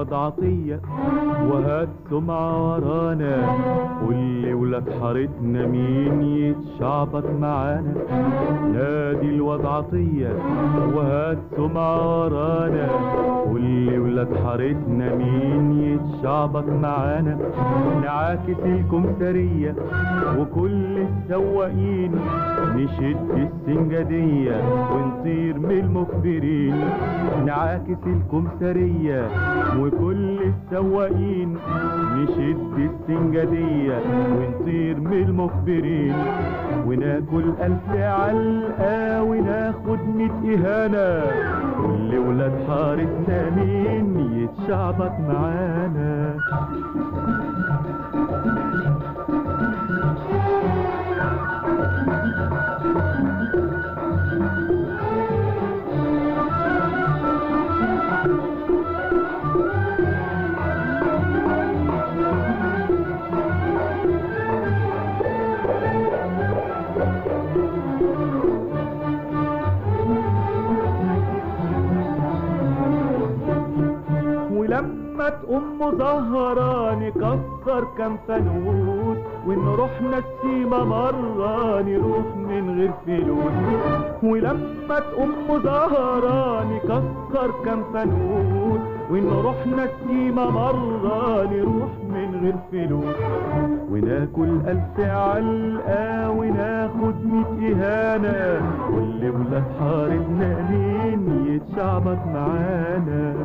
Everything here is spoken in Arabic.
الواد عطية وهات سمعة ورانا، كل ولاد حارتنا مين يتشعبط معانا. نادي الواد عطية وهات سمعة ورانا، كل ولاد حارتنا مين يتشعبط معانا. نعاكس الكمثرية وكل السواقين، نشد السنجدية ونطير من المخبرين. نعاكس الكمثرية وكل السواقين، نشد السنجدية ونطير من المخبرين. وناكل 1000 علقة وناخد 100 إهانة، كل ولاد حارتنا مين يتشعبط معانا. ولما تقوم مظاهرة نكسر كام فانوس، ونروح نسيمة مرة نروح من غير فلوس. ولما تقوم مظاهرة نكسر كام فانوس، ونروح نسيمة مرة نروح من غير فلوس. وناكل 1000 علقة وناخد 100 إهانة، كل ولاد حارتنا مين يتشعبط معانا.